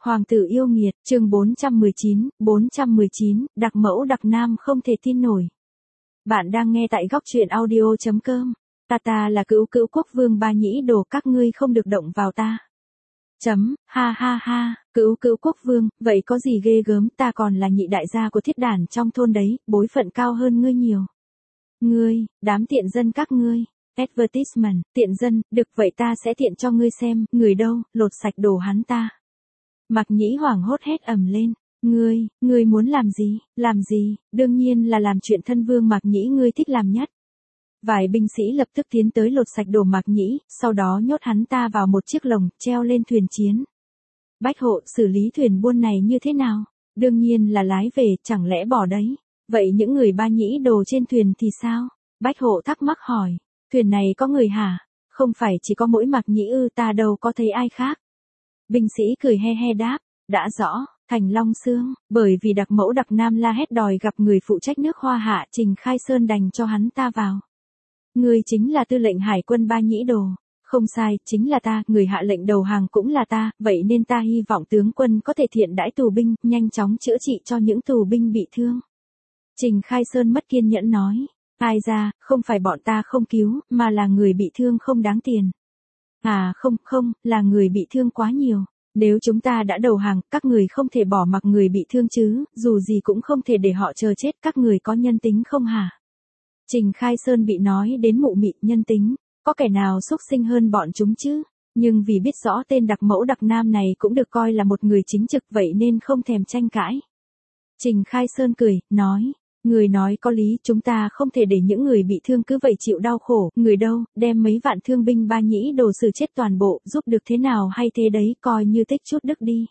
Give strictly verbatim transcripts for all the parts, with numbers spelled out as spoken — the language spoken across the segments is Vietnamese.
Hoàng tử yêu nghiệt, chương bốn trăm mười chín, bốn trăm mười chín, đặc mẫu đặc nam không thể tin nổi. Bạn đang nghe tại góc truyện audio chấm com. Ta ta là cữu cữu quốc vương Ba Nhĩ Đồ, các ngươi không được động vào ta. Chấm, ha ha ha, cữu cữu quốc vương, vậy có gì ghê gớm, ta còn là nhị đại gia của thiết đàn trong thôn đấy, bối phận cao hơn ngươi nhiều. Ngươi, đám tiện dân các ngươi. Advertisement, tiện dân, được vậy ta sẽ tiện cho ngươi xem, người đâu, lột sạch đồ hắn ta. Mạc Nhĩ hoảng hốt hét ầm lên, ngươi, ngươi muốn làm gì, làm gì, đương nhiên là làm chuyện thân vương Mạc Nhĩ ngươi thích làm nhất. Vài binh sĩ lập tức tiến tới lột sạch đồ Mạc Nhĩ, sau đó nhốt hắn ta vào một chiếc lồng, treo lên thuyền chiến. Bách hộ xử lý thuyền buôn này như thế nào? Đương nhiên là lái về, chẳng lẽ bỏ đấy. Vậy những người Ba Nhĩ Đồ trên thuyền thì sao? Bách hộ thắc mắc hỏi, thuyền này có người hả? Không phải chỉ có mỗi Mạc Nhĩ ư, ta đâu có thấy ai khác. Binh sĩ cười he he đáp, đã rõ, Thành Long Xương, bởi vì đặc mẫu đặc nam la hét đòi gặp người phụ trách nước Hoa Hạ, Trình Khai Sơn đành cho hắn ta vào. Người chính là tư lệnh hải quân Ba Nhĩ Đồ. Không sai, chính là ta, người hạ lệnh đầu hàng cũng là ta, vậy nên ta hy vọng tướng quân có thể thiện đãi tù binh, nhanh chóng chữa trị cho những tù binh bị thương. Trình Khai Sơn mất kiên nhẫn nói, ai ra, không phải bọn ta không cứu, mà là người bị thương không đáng tiền. À không, không, là người bị thương quá nhiều. Nếu chúng ta đã đầu hàng, các người không thể bỏ mặc người bị thương chứ, dù gì cũng không thể để họ chờ chết, các người có nhân tính không hả? Trình Khai Sơn bị nói đến mụ mị, nhân tính, có kẻ nào xúc sinh hơn bọn chúng chứ? Nhưng vì biết rõ tên đặc mẫu đặc nam này cũng được coi là một người chính trực, vậy nên không thèm tranh cãi. Trình Khai Sơn cười, nói, người nói có lý, chúng ta không thể để những người bị thương cứ vậy chịu đau khổ, người đâu, đem mấy vạn thương binh Ba Nhĩ Đồ xử chết toàn bộ, giúp được thế nào hay thế đấy, coi như tích chút đức đi.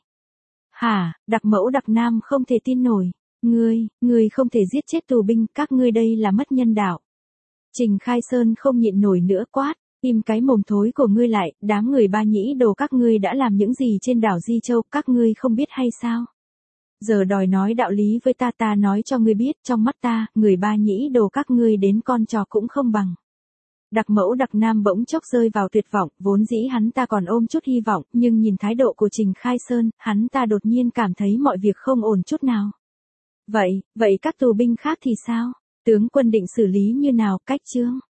Hả, đặc mẫu đặc nam không thể tin nổi, ngươi, ngươi không thể giết chết tù binh, các ngươi đây là mất nhân đạo. Trình Khai Sơn không nhịn nổi nữa quát, im cái mồm thối của ngươi lại, đám người Ba Nhĩ Đồ các ngươi đã làm những gì trên đảo Di Châu, các ngươi không biết hay sao? Giờ đòi nói đạo lý với ta, ta nói cho ngươi biết, trong mắt ta, người Ba Nhĩ Đồ các ngươi đến con trò cũng không bằng. Đặc mẫu đặc nam bỗng chốc rơi vào tuyệt vọng, vốn dĩ hắn ta còn ôm chút hy vọng, nhưng nhìn thái độ của Trình Khai Sơn, hắn ta đột nhiên cảm thấy mọi việc không ổn chút nào. Vậy, vậy các tù binh khác thì sao? Tướng quân định xử lý như nào, cách chương?